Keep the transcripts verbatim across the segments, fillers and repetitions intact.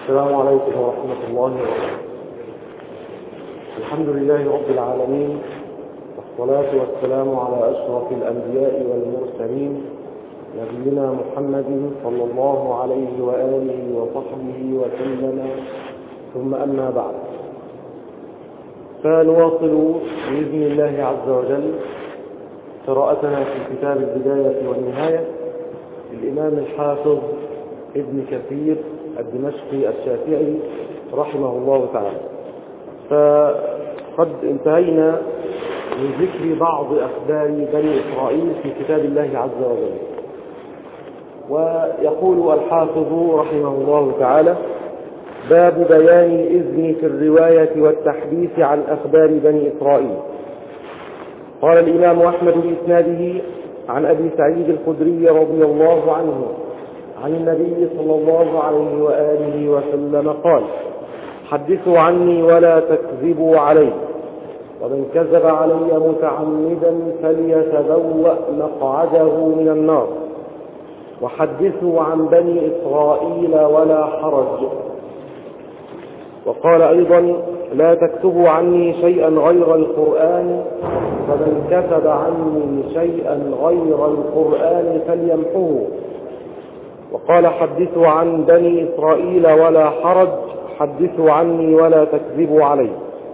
السلام عليكم ورحمة الله وبركاته. الحمد لله رب العالمين، والصلاة والسلام على أشرف الأنبياء والمرسلين، نبينا محمد صلى الله عليه وآله وصحبه وسلم، ثم أما بعد، فنواصل بإذن الله عز وجل قراءتنا في كتاب البداية والنهاية للإمام الحافظ ابن كثير الدمشقي الشافعي رحمه الله تعالى. فقد انتهينا من ذكر بعض أخبار بني إسرائيل في كتاب الله عز وجل. ويقول الحافظ رحمه الله تعالى: باب بيان الإذن في الرواية والتحديث عن أخبار بني إسرائيل. قال الإمام أحمد بإسناده عن أبي سعيد الخدري رضي الله عنه عن النبي صلى الله عليه وآله وسلم قال: حدثوا عني ولا تكذبوا علي، ومن كذب علي متعمدا فليتبوأ مقعده من النار، وحدثوا عن بني إسرائيل ولا حرج. وقال أيضا: لا تكتبوا عني شيئا غير القرآن، فمن كتب عني شيئا غير القرآن فليمحوه. وقال: حدثوا عن بني إسرائيل ولا حرج، حدثوا عني ولا تكذبوا علي.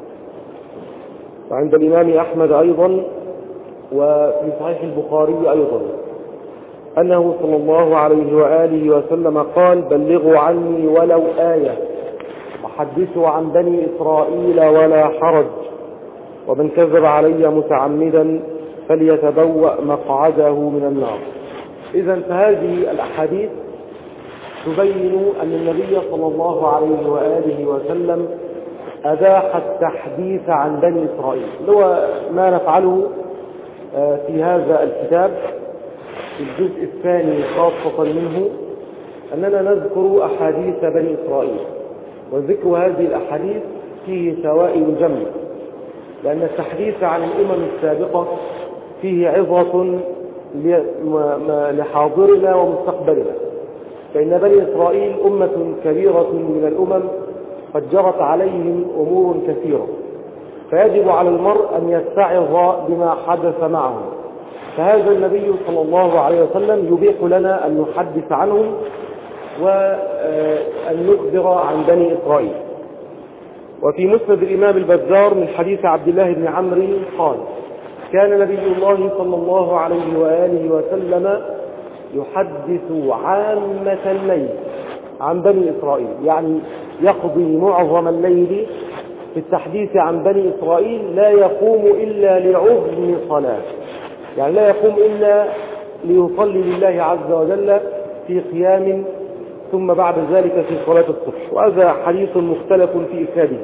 وعند الإمام أحمد أيضا وفي صحيح البخاري أيضا أنه صلى الله عليه وآله وسلم قال: بلغوا عني ولو آية، وحدثوا عن بني إسرائيل ولا حرج، ومن كذب علي متعمدا فليتبوأ مقعده من النار. إذن فهذه الأحاديث تبين أن النبي صلى الله عليه وآله وسلم أباح التحديث عن بني إسرائيل، هو ما نفعله في هذا الكتاب في الجزء الثاني خاصة منه، أننا نذكر أحاديث بني إسرائيل. وذكر هذه الأحاديث فيه فوائد جمة، لأن التحديث عن الأمم السابقة فيه عظة لحاضرنا ومستقبلنا، فإن بني إسرائيل أمة كبيرة من الأمم قد جرت عليهم أمور كثيرة، فيجب على المرء أن يتعظ بما حدث معهم. فهذا النبي صلى الله عليه وسلم يبيح لنا أن نحدث عنهم وأن نخبر عن بني إسرائيل. وفي مسند الإمام البزار من حديث عبد الله بن عمرو قال: كان نبي الله صلى الله عليه وآله وسلم يحدث عامة الليل عن بني إسرائيل، يعني يقضي معظم الليل في التحديث عن بني إسرائيل، لا يقوم إلا لعظم صلاة، يعني لا يقوم إلا ليصلي لله عز وجل في قيام، ثم بعد ذلك في صلاة الصبح. وهذا حديث مختلف في إسناده.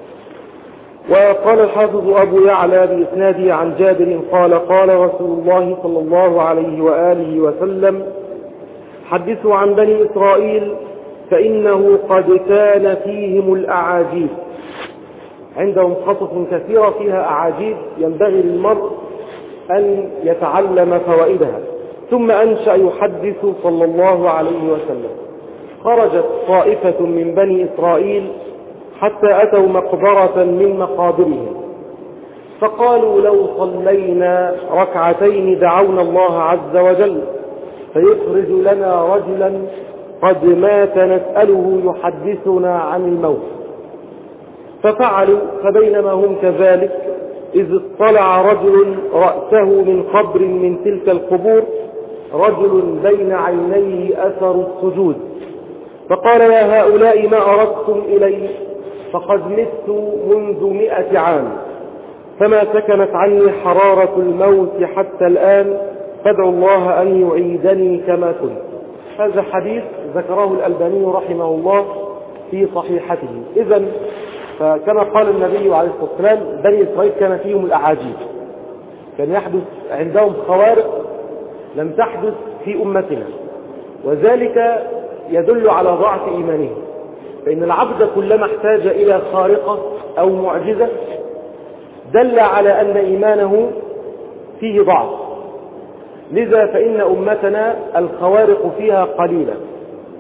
وقال الحافظ أبو يعلى بإسناده عن جابر قال: قال رسول الله صلى الله عليه وآله وسلم: حدثوا عن بني إسرائيل فإنه قد كان فيهم الأعاجيب. عندهم قصص كثيرة فيها أعاجيب ينبغي للمرء أن يتعلم فوائدها. ثم أنشأ يحدث صلى الله عليه وسلم: خرجت طائفة من بني إسرائيل حتى أتوا مقبرة من مقابرهم، فقالوا: لو صلينا ركعتين دعونا الله عز وجل فيخرج لنا رجلا قد مات نسأله يحدثنا عن الموت. ففعلوا، فبينما هم كذلك إذ اطلع رجل رأسه من قبر من تلك القبور، رجل بين عينيه أثر السجود، فقال: يا هؤلاء ما أردتم إلي؟ فقد مت منذ مئة عام، فما سكنت عني حرارة الموت حتى الآن، فادعوا الله أن يعيدني كما كنت. هذا حديث ذكره الألباني رحمه الله في صحيحته. إذن فكما قال النبي عليه الصلاة والسلام: بني إسرائيل كان فيهم الأعاجيب، كان يحدث عندهم خوارق لم تحدث في أمتنا، وذلك يدل على ضعف إيمانه. فإن العبد كلما احتاج إلى خارقة أو معجزة دل على أن إيمانه فيه ضعف. لذا فإن أمتنا الخوارق فيها قليلة،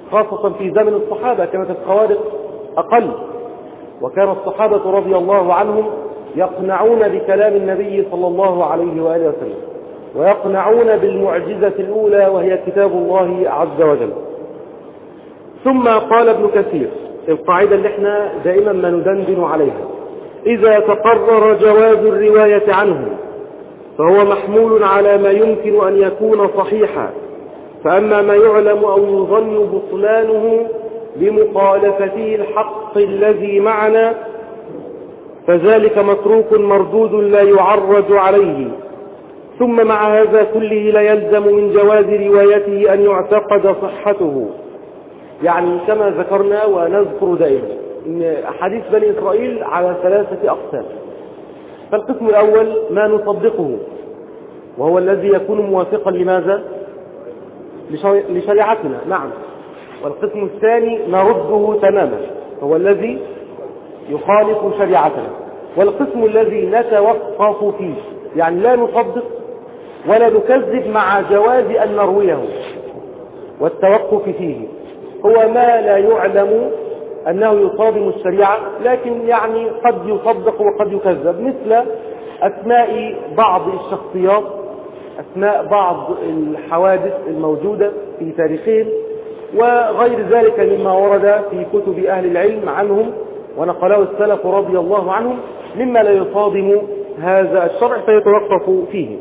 خاصة في زمن الصحابة كانت الخوارق أقل، وكان الصحابة رضي الله عنهم يقنعون بكلام النبي صلى الله عليه وآله وسلم، ويقنعون بالمعجزة الأولى وهي كتاب الله عز وجل. ثم قال ابن كثير القاعدة اللي احنا دائما ما ندندن عليها: إذا تقرر جواز الرواية عنه فهو محمول على ما يمكن أن يكون صحيحا، فأما ما يعلم أو يظن بطلانه لمخالفته الحق الذي معنا فذلك متروك مردود لا يعرج عليه. ثم مع هذا كله لا يلزم من جواز روايته أن يعتقد صحته. يعني كما ذكرنا ونذكر دائما إن أحاديث بني إسرائيل على ثلاثة أقسام. فالقسم الأول ما نصدقه وهو الذي يكون موافقا لماذا؟ لشريعتنا، نعم. والقسم الثاني نرده تماما هو الذي يخالف شريعتنا. والقسم الذي نتوقف فيه يعني لا نصدق ولا نكذب مع جواز أن نرويه والتوقف فيه هو ما لا يعلم أنه يصادم الشريعة لكن يعني قد يصدق وقد يكذب، مثل أسماء بعض الشخصيات، أسماء بعض الحوادث الموجودة في تاريخهم وغير ذلك مما ورد في كتب أهل العلم عنهم ونقله السلف رضي الله عنهم مما لا يصادم هذا الشرع فيتوقف فيه.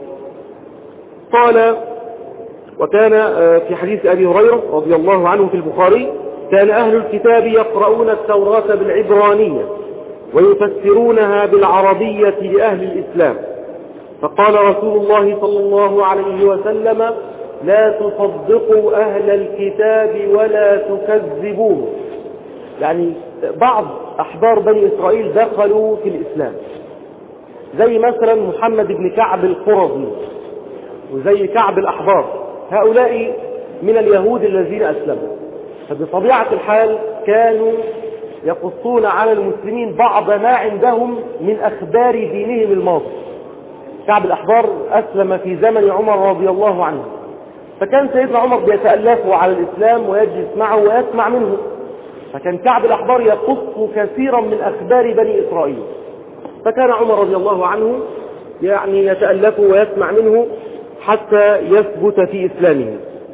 قال: وكان في حديث أبي هريرة رضي الله عنه في البخاري: كان أهل الكتاب يقرؤون التوراة بالعبرانية ويفسرونها بالعربية لأهل الإسلام، فقال رسول الله صلى الله عليه وسلم: لا تصدقوا أهل الكتاب ولا تكذبوه. يعني بعض أحبار بني إسرائيل دخلوا في الإسلام، زي مثلا محمد بن كعب القرظي وزي كعب الأحبار، هؤلاء من اليهود الذين أسلموا، فبطبيعة الحال كانوا يقصون على المسلمين بعض ما عندهم من أخبار دينهم الماضي. كعب الأحبار أسلم في زمن عمر رضي الله عنه، فكان سيدنا عمر بيتألفه على الإسلام ويجلس معه ويسمع منه، فكان كعب الأحبار يقص كثيرا من أخبار بني إسرائيل، فكان عمر رضي الله عنه يعني يتألفه ويسمع منه حتى يثبت في إسلامه.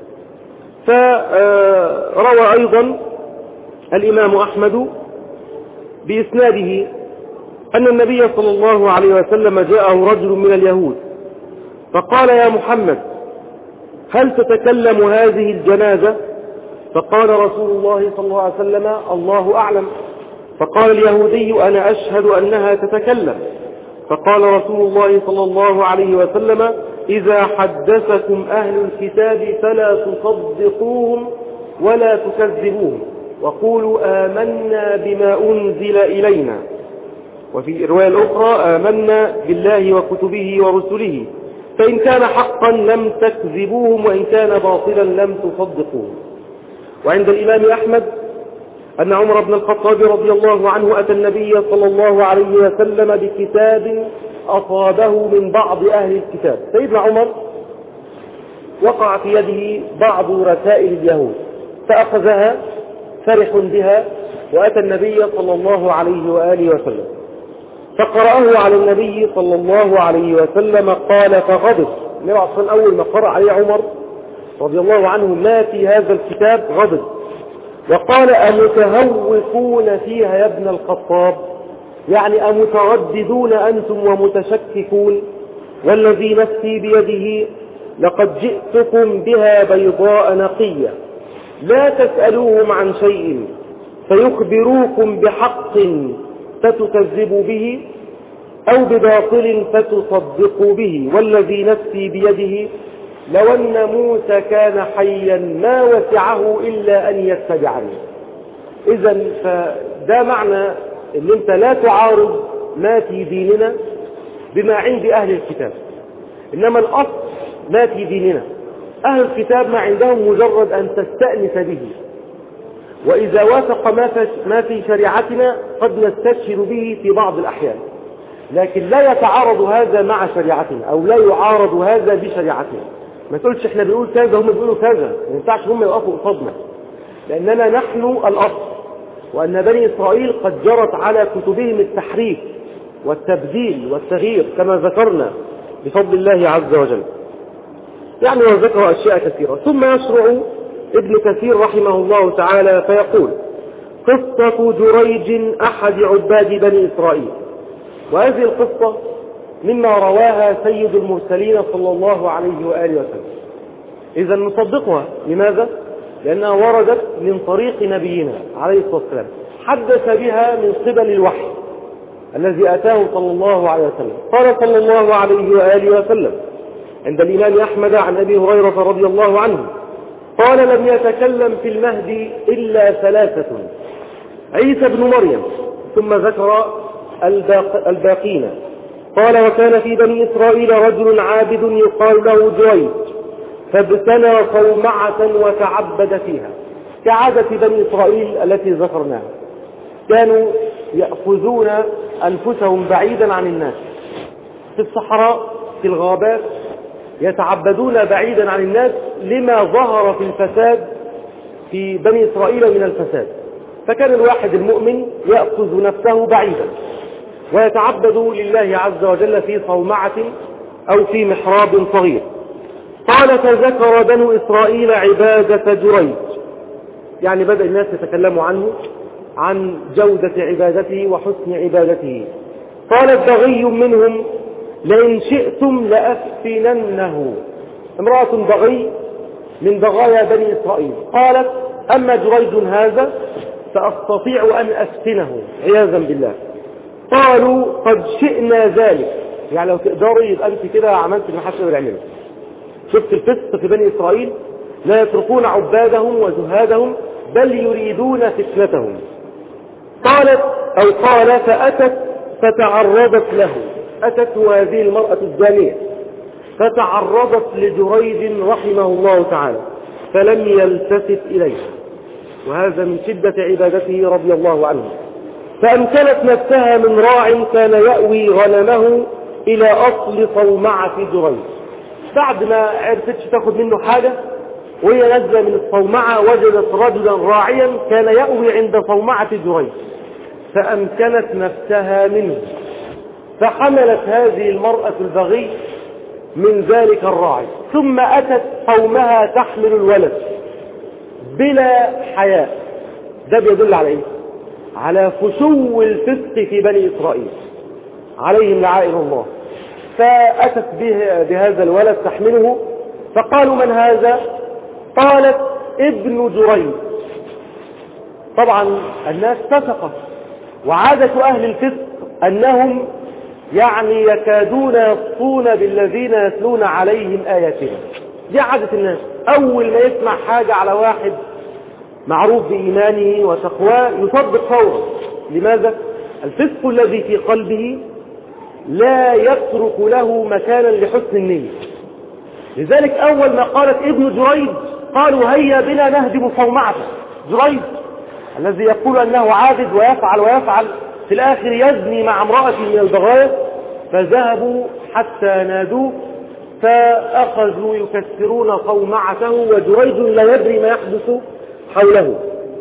فروى أيضا الإمام أحمد بإسناده أن النبي صلى الله عليه وسلم جاءه رجل من اليهود فقال: يا محمد، هل تتكلم هذه الجنازة؟ فقال رسول الله صلى الله عليه وسلم: الله أعلم. فقال اليهودي: أنا أشهد أنها تتكلم. فقال رسول الله صلى الله عليه وسلم: إذا حدثكم أهل الكتاب فلا تصدقوهم ولا تكذبوهم وقولوا آمنا بما أنزل إلينا. وفي الرواية الأخرى: آمنا بالله وكتبه ورسله، فإن كان حقا لم تكذبوهم وإن كان باطلا لم تصدقوهم. وعند الإمام أحمد أن عمر بن الخطاب رضي الله عنه أتى النبي صلى الله عليه وسلم بكتاب أصابه من بعض أهل الكتاب. سيدنا عمر وقع في يده بعض رسائل اليهود فأخذها فرح بها وأتى النبي صلى الله عليه وآله وسلم فقرأه على النبي صلى الله عليه وسلم قال فغضب. نرى أول ما قرأ عليه عمر رضي الله عنه ما في هذا الكتاب غضب وقال: أمتهوكون فيها يا ابن الخطاب؟ يعني أمترددون أنتم ومتشككون؟ والذي نفسي بيده لقد جئتكم بها بيضاء نقية، لا تسألوهم عن شيء فيخبروكم بحق فتكذبوا به أو بباطل فتصدقوا به، والذي نفسي بيده لو أن موسى كان حيا ما وسعه إلا أن يتبعني. إذن فده معنى أن أنت لا تعارض ما في ديننا بما عند أهل الكتاب، إنما الأصل ما في ديننا. أهل الكتاب ما عندهم مجرد أن تستأنس به، وإذا وافق ما في شريعتنا قد نستشهد به في بعض الأحيان، لكن لا يتعارض هذا مع شريعتنا أو لا يعارض هذا بشريعتنا. ما تقولش احنا بنقول كذا هم بيقولوا كذا، ما ينفعش هم يوقفوا قصادنا. لأننا نحن الأصل، وأن بني إسرائيل قد جرت على كتبهم التحريف والتبديل والتغيير كما ذكرنا بفضل الله عز وجل. يعني وذكر أشياء كثيرة. ثم يشرع ابن كثير رحمه الله تعالى فيقول: قصة جريج أحد عباد بني إسرائيل. وهذه القصة مما رواها سيد المرسلين صلى الله عليه وآله وسلم. إذا نصدقها. لماذا؟ لأنها وردت من طريق نبينا عليه الصلاة والسلام، حدث بها من قبل الوحي الذي أتاه صلى الله عليه وسلم. قال صلى الله عليه وآله وسلم عند الإمام أحمد عن أبي هريرة رضي الله عنه قال: لم يتكلم في المهدي إلا ثلاثة: عيسى بن مريم. ثم ذكر الباق الباقين. قال: وكان في بني إسرائيل رجل عابد يقال له جريج، فابتنى صومعة وتعبد فيها، كعادة بني إسرائيل التي ذكرناها. كانوا يأخذون أنفسهم بعيدا عن الناس في الصحراء في الغابات، يتعبدون بعيدا عن الناس لما ظهر في الفساد في بني إسرائيل من الفساد. فكان الواحد المؤمن يأخذ نفسه بعيدا ويتعبد لله عز وجل في صومعة أو في محراب صغير. قال: فذكر بنو إسرائيل عبادة جريج، يعني بدأ الناس يتكلموا عنه، عن جودة عبادته وحسن عبادته. قال البغي منهم: لئن شئتم لأفتننه. امرأة بغي من بغايا بني إسرائيل قالت: أما جريج هذا فأستطيع أن أفتنه عياذا بالله. قالوا: قد شئنا ذلك، يعني لو تقدري يبقى أنت كده عملت ما حدش يقدر يعمله. شفت الفسق في بني إسرائيل؟ لا يتركون عبادهم وزهادهم بل يريدون فتنتهم. قالت أو قال: فأتت فتعرضت له. أتت هذه المرأة الزانية فتعرضت لجريج رحمه الله تعالى فلم يلتفت إليها، وهذا من شدة عبادته رضي الله عنه. فأمكنت نفسها من راع كان يأوي غنمه إلى أصل صومعة جريج. بعد ما عرفتش تاخد منه حاجة وهي نازلة من الصومعة وجدت رجلا راعيا كان يأوي عند صومعة جريج، فأمكنت نفسها منه، فحملت هذه المرأة البغي من ذلك الراعي، ثم أتت قومها تحمل الولد بلا حياء. ده بيدل على إيه؟ على فشو الفسق في بني إسرائيل عليهم لعائن الله. فأتت به بهذا الولد تحمله، فقالوا: من هذا؟ قالت: ابن جريج. طبعا الناس فسقت، وعادة أهل الفسق أنهم يعني يكادون يسطون بالذين يتلون عليهم آياتنا. دي عادة الناس، أول ما يسمع حاجة على واحد معروف بإيمانه وتقواه يصدق فورا. لماذا؟ الفسق الذي في قلبه لا يترك له مكانا لحسن النية. لذلك أول ما قالت ابن جريج قالوا: هيا بنا نهدم صومعته. جريج الذي يقول أنه عابد ويفعل ويفعل في الآخر يزني مع امرأة من البغايا. فذهبوا حتى نادوه فأخذوا يكسرون صومعته وجريج لا يدري ما يحدث حوله.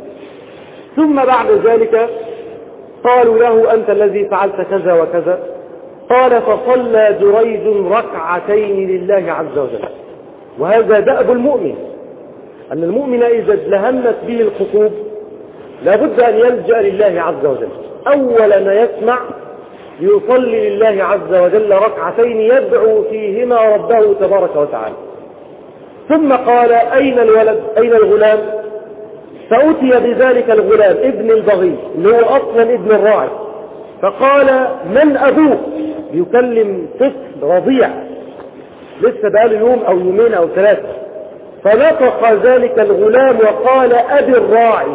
ثم بعد ذلك قالوا له: أنت الذي فعلت كذا وكذا. قال: فصلى جريج ركعتين لله عز وجل. وهذا دأب المؤمن، أن المؤمن إذا ازدهمت به الخطوب لابد أن يلجأ لله عز وجل. أول ما يسمع يصلي لله عز وجل ركعتين يدعو فيهما ربه تبارك وتعالى. ثم قال: أين الولد؟ أين الغلام؟ فأتي بذلك الغلام ابن البغي اللي هو أصلا ابن الراعي، فقال: من أبوك؟ يكلم طفل رضيع لسه بقاله يوم أو يومين أو ثلاثة. فنطق ذلك الغلام وقال: أبي الراعي.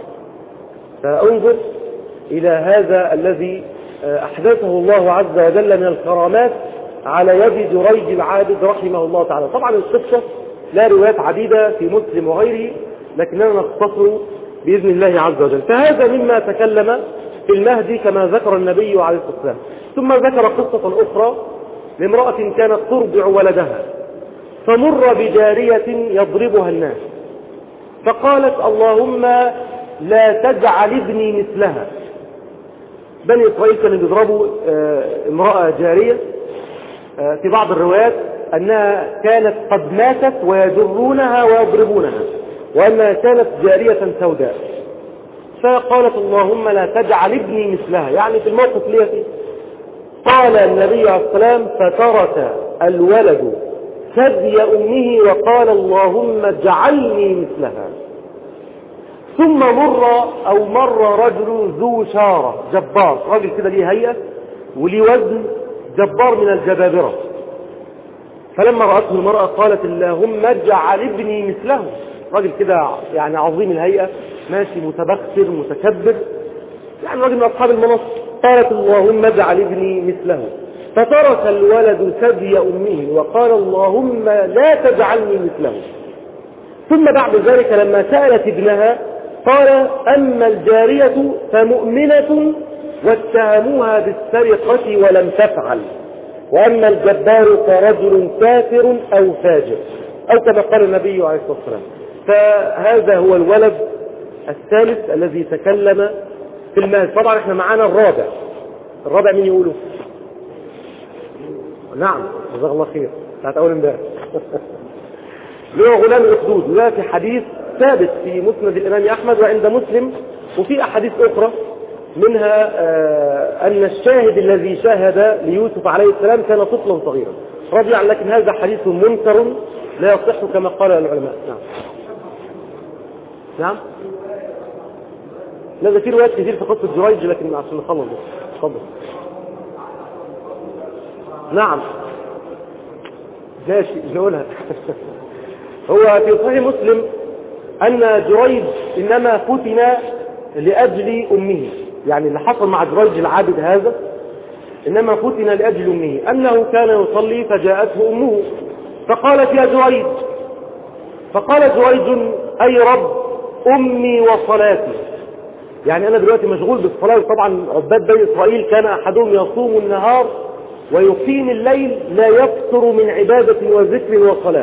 فانظر إلى هذا الذي أحدثه الله عز وجل من الكرامات على يد جريج العابد رحمه الله تعالى. طبعا القصة لا روايات عديدة في مسلم وغيره، لكننا نختصر بإذن الله عز وجل. فهذا مما تكلم في المهدي كما ذكر النبي عليه الصلاة والسلام. ثم ذكر قصة أخرى لامرأة كانت ترضع ولدها، فمر بجارية يضربها الناس، فقالت اللهم لا تجعل ابني مثلها. بني إسرائيل كانوا بيضربوا امرأة جارية، في بعض الروايات أنها كانت قد ماتت ويجرونها ويضربونها، وأنها كانت جارية سوداء. فقالت اللهم لا تجعل ابني مثلها، يعني في الموقف اللي فيه. قال النبي عليه السلام فترك الولد ثدي أمه وقال اللهم اجعلني مثلها. ثم مر أو مر رجل ذو شارة جبار، راجل كده ليه هيئة وليه وزن جبار من الجبابرة. فلما رأته المرأة قالت اللهم اجعل ابني مثله، راجل كده يعني عظيم الهيئة، ماشي متبختر متكبر، يعني راجل من أصحاب المنصب. قالت اللهم اجعل ابني مثله. فترك الولد ثدي أمه وقال اللهم لا تجعلني مثله. ثم بعد ذلك لما سألت ابنها قال أما الجارية فمؤمنة واتهموها بالسرقة ولم تفعل، وأما الجبار فرجل كافر أو فاجر، أو كما قال النبي عليه الصلاة والسلام. فهذا هو الولد الثالث الذي تكلم في المال. طبعا احنا معانا الرابع. الرابع مين يقوله؟ نعم جزاك الله خير، بتاعت أول امبارح. اللي هو غلام الأخدود. وده في حديث ثابت في مسند الإمام أحمد وعند مسلم، وفي أحاديث أخرى منها آه أن الشاهد الذي شاهد ليوسف عليه السلام كان طفلا صغيرا رضيعا، لكن هذا حديث منكر لا يصح كما قال العلماء. نعم نعم لا ده في روايات كثير في قصة جريج، لكن عشان نخلص اتفضل. نعم ماشي نقولها. هو في صحيح مسلم أن جريج إنما فتن لأجل أمه، يعني اللي حصل مع جريج العابد هذا إنما فتن لأجل أمه، أنه كان يصلي فجاءته أمه فقالت يا جريج، فقال جريج أي رب أمي وصلاتي، يعني أنا دلوقتي مشغول بالصلاة. طبعا عباد بني إسرائيل كان أحدهم يصوم النهار ويقيم الليل لا يفتر من عبادة وذكر وصلاة.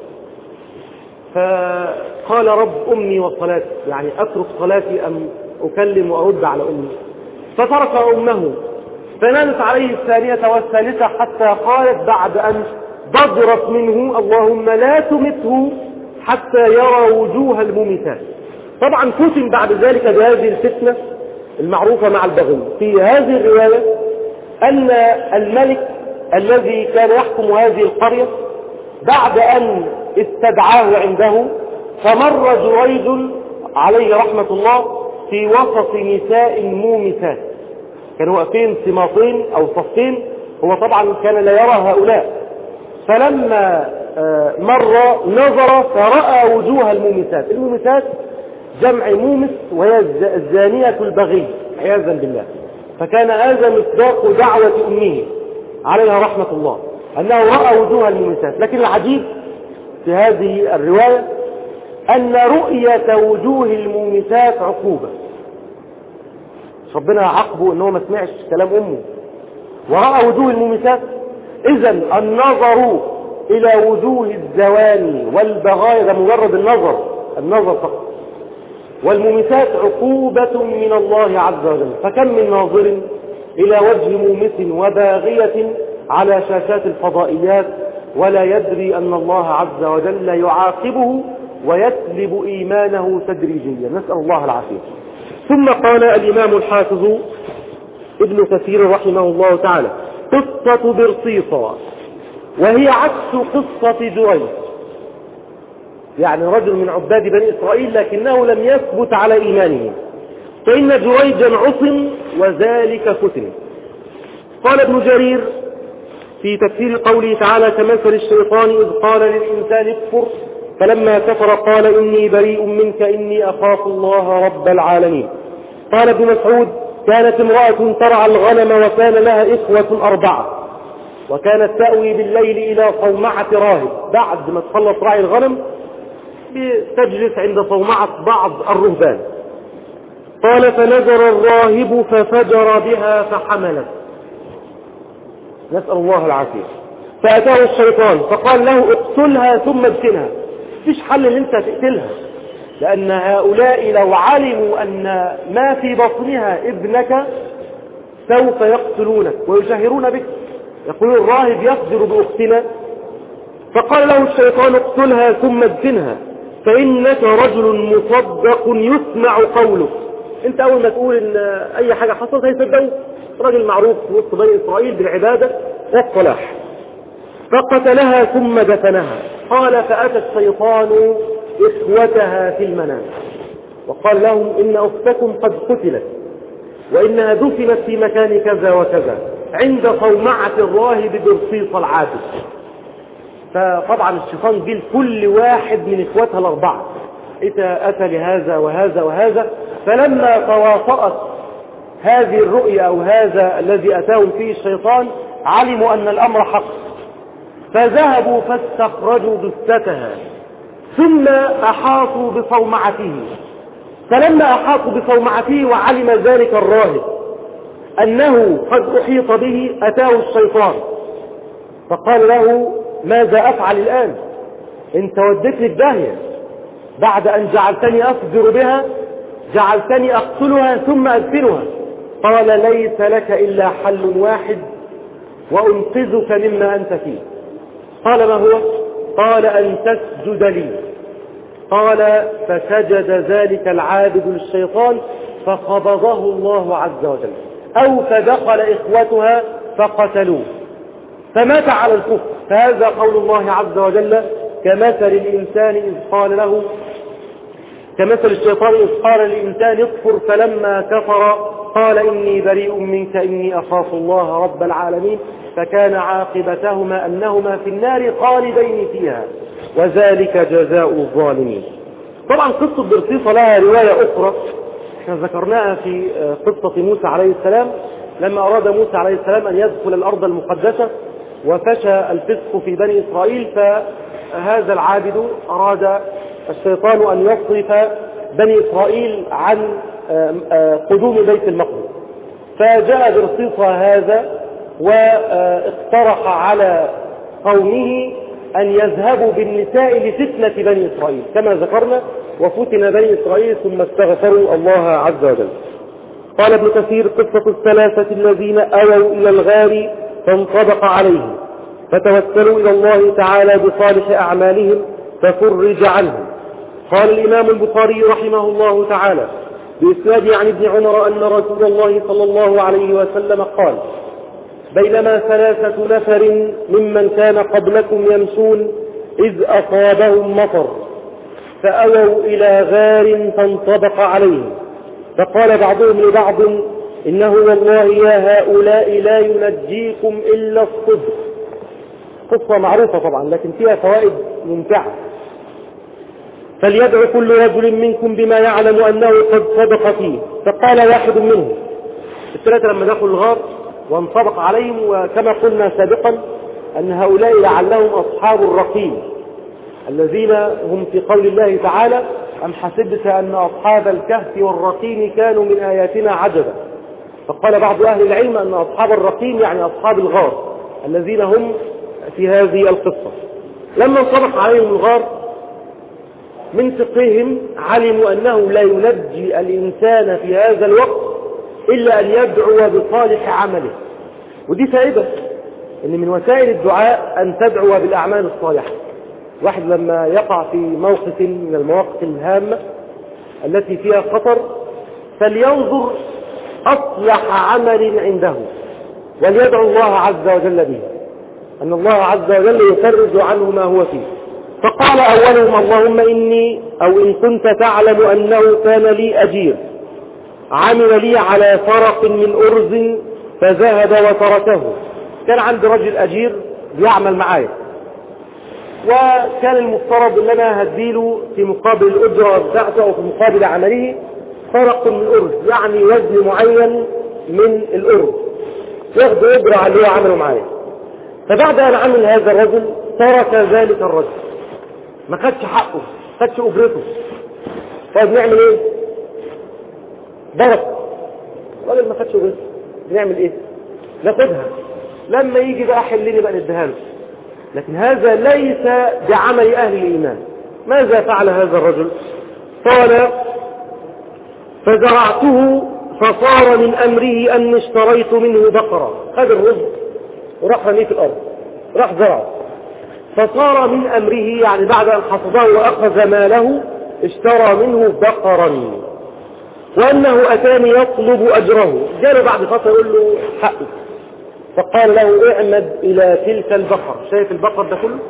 فقال رب أمي وصلاتي، يعني أترك صلاتي أم أكلم وأرد على أمي. فترك أمه فنالت عليه الثانية والثالثة حتى قالت بعد أن ضجرت منه اللهم لا تمته حتى يرى وجوه المميتات. طبعا فتن بعد ذلك بهذه الفتنة المعروفة مع البغي. في هذه الرواية أن الملك الذي كان يحكم هذه القرية بعد أن استدعاه عنده فمر جريج عليه رحمة الله في وسط نساء مومسات، كانوا واقفين سماطين أو صفين، هو طبعا كان لا يرى هؤلاء. فلما مر نظر فرأى وجوه المومسات. المومسات جمع مومس وهي الزانية البغي عياذا بالله. فكان هذا مصداق دعوة أمه عليها رحمة الله أنه رأى وجوه المومسات. لكن العجيب في هذه الرواية أن رؤية وجوه المومسات عقوبة. ربنا عاقبه أنه ما سمعش كلام أمه ورأى وجوه المومسات. إذن النظر إلى وجوه الزواني والبغايا ده مجرد النظر النظر فقط، والمومسات عقوبة من الله عز وجل. فكم من ناظر إلى وجه مومس وباغية على شاشات الفضائيات ولا يدري أن الله عز وجل يعاقبه ويسلب إيمانه تدريجيا، نسأل الله العافية. ثم قال الإمام الحافظ ابن كثير رحمه الله تعالى قصة برصيصة، وهي عكس قصة جريج، يعني رجل من عباد بني إسرائيل لكنه لم يثبت على إيمانه، فإن جريجا عصم وذلك فتن. قال ابن جرير في تفسير قوله تعالى كمثل الشيطان إذ قال للإنسان اكفر فلما كفر قال إني بريء منك إني أخاف الله رب العالمين. قال ابن مسعود كانت امرأة ترعى الغنم وكان لها إخوة أربعة، وكانت تأوي بالليل إلى صومعة راهب، بعد ما تخلص رعي الغنم تجلس عند صومعة بعض الرهبان. قال فنزر الراهب ففجر بها فحملت، نسأل الله العافية. فأتاه الشيطان فقال له اقتلها ثم ادفنها، مفيش حل ان انت تقتلها، لأن هؤلاء لو علموا أن ما في بطنها ابنك سوف يقتلونك ويشهرون بك. يقول الراهب يفجر بأختنا، فقال له الشيطان اقتلها ثم ادفنها فإنك رجل مصدق يسمع قولك. انت اول ما تقول ان اي حاجة حصلت هيصدقوك، راجل معروف في وسط بني اسرائيل بالعبادة والصلاح. فقتلها ثم دفنها. قال فأتى الشيطان إخوتها في المنام وقال لهم إن أختكم قد قتلت وإنها دفنت في مكان كذا وكذا عند صومعة الراهب برصيص العابد. فطبعا الشيطان جه لكل واحد من إخوتها الأربعة، أتى لهذا وهذا وهذا. فلما تواطأت هذه الرؤيا أو هذا الذي أتاهم فيه الشيطان علموا أن الأمر حق، فذهبوا فاستخرجوا جثتها ثم أحاطوا بصومعته. فلما أحاطوا بصومعته وعلم ذلك الراهب أنه قد أحيط به أتاه الشيطان فقال له ماذا أفعل الآن؟ انت ودتني الداهية، بعد أن جعلتني أفجر بها جعلتني أقتلها ثم أدفنها. قال ليس لك إلا حل واحد وأنقذك مما أنت فيه. قال ما هو؟ قال أن تسجد لي. قال فسجد ذلك العابد للشيطان فقبضه الله عز وجل، أو فدخل إخوتها فقتلوه فمات على الكفر. فهذا قول الله عز وجل كمثل الإنسان إذ قال له كمثل الشيطان إذ قال للإنسان اكفر فلما كفر قال إني بريء منك إني أخاف الله رب العالمين فكان عاقبتهما أنهما في النار خالدين فيها وذلك جزاء الظالمين. طبعا قصة برصيصة لها رواية أخرى احنا ذكرناها في قصة موسى عليه السلام، لما أراد موسى عليه السلام أن يدخل الأرض المقدسة وفشى الفسق في بني إسرائيل، فهذا العابد أراد الشيطان أن يصرف بني إسرائيل عن قدوم بيت المقدس، فجاء برصيصة هذا واقترح على قومه أن يذهبوا بالنساء لفتنة بني إسرائيل كما ذكرنا، وفتن بني إسرائيل ثم استغفروا الله عز وجل. قال ابن كثير قصة الثلاثة الذين أووا إلى الغار فانطبق عليهم فتوسلوا إلى الله تعالى بصالح أعمالهم ففرج عنهم. قال الإمام البخاري رحمه الله تعالى بإسناد عن ابن عمر أن رسول الله صلى الله عليه وسلم قال بينما ثلاثة نفر ممن كان قبلكم يمشون إذ أصابهم مطر فأووا إلى غار فانطبق عليهم فقال بعضهم لبعض إنه والله يا هؤلاء لا ينجيكم إلا الصدق. قصة معروفة طبعا لكن فيها فوائد ممتعة. فليدعو كل رجل منكم بما يعلم أنه قد صدق فيه. فقال واحد منهم، الثلاثة لما دخلوا الغار وانطبق عليهم، وكما قلنا سابقا أن هؤلاء لعلهم أصحاب الرقيم الذين هم في قول الله تعالى أم حسبت أن أصحاب الكهف والرقيم كانوا من آياتنا عجبا. فقال بعض أهل العلم أن أصحاب الرقيم يعني أصحاب الغار الذين هم في هذه القصة. لما انطبق عليهم الغار من فقههم علموا أنه لا ينجي الإنسان في هذا الوقت إلا أن يدعو بصالح عمله. ودي فائدة إن من وسائل الدعاء أن تدعو بالأعمال الصالحة. واحد لما يقع في موقف من المواقف الهامة التي فيها خطر فلينظر أصلح عمل عنده وليدعو الله عز وجل به أن الله عز وجل يفرج عنه ما هو فيه. فقال أولهم اللهم إني أو إن كنت تعلم أنه كان لي أجير عمل لي على فرق من أرز فذهب وتركه. كان عندي رجل أجير بيعمل معايا وكان المفترض ان انا هديله في مقابل الأجرة بتاعته او في مقابل عمله فرق من أرز، يعني وزن معين من الأرز ياخد أجرة على اللي هو عمله معايا. فبعد ان عمل هذا الرجل ترك ذلك الرجل، ما خدش حقه، ما خدش أجرته. طيب نعمل ايه؟ ضرب الراجل ما خدش أجرته، نعمل ايه؟ ناخدها لما يجي بقى حلني بقى نديها له. لكن هذا ليس بعمل أهل الإيمان. ماذا فعل هذا الرجل؟ قال فزرعته فصار من أمره أن اشتريت منه بقرة. خذ الرزق وراح رميه في الأرض، راح زرعه، فصار من أمره يعني بعد أن حصده وأخذ ماله اشترى منه بقرا، وأنه أتاني يطلب أجره. جاء بعد فترة يقول له حقه، فقال له اعمد إلى تلك البقر، شايف البقر ده كله،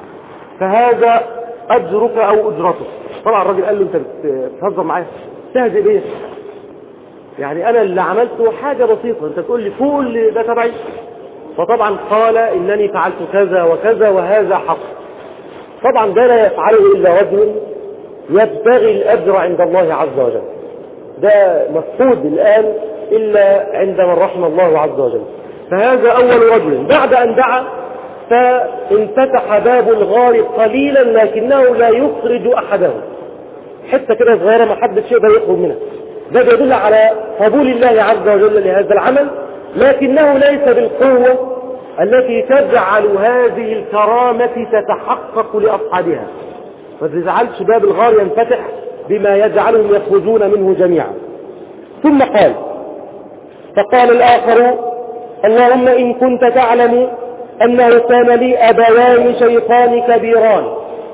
فهذا أجرك أو أجرتك. طبعا الراجل قال له أنت بتهزر معايا، تهزئ بيه، يعني أنا اللي عملته حاجة بسيطة، أنت تقول لي كل ده تبعي. فطبعا قال إنني فعلت كذا وكذا وهذا حق. طبعا ده لا يفعله إلا رجل يبتغي الأجر عند الله عز وجل، ده مفقود الآن إلا عند من رحم الله عز وجل. فهذا أول رجل بعد أن دعا فانفتح باب الغار قليلا لكنه لا يخرج أحده، حتى كده صغيرة ما حدش يقدر يخرج منها. ده بيدل على قبول الله عز وجل لهذا العمل، لكنه ليس بالقوة التي تجعل هذه الكرامة تتحقق لأصحابها. ما تزعلش باب الغار ينفتح بما يجعلهم يخرجون منه جميعا. ثم قال فقال الآخر اللهم إن كنت تعلم أنه كان لي أبوان شيخان كبيران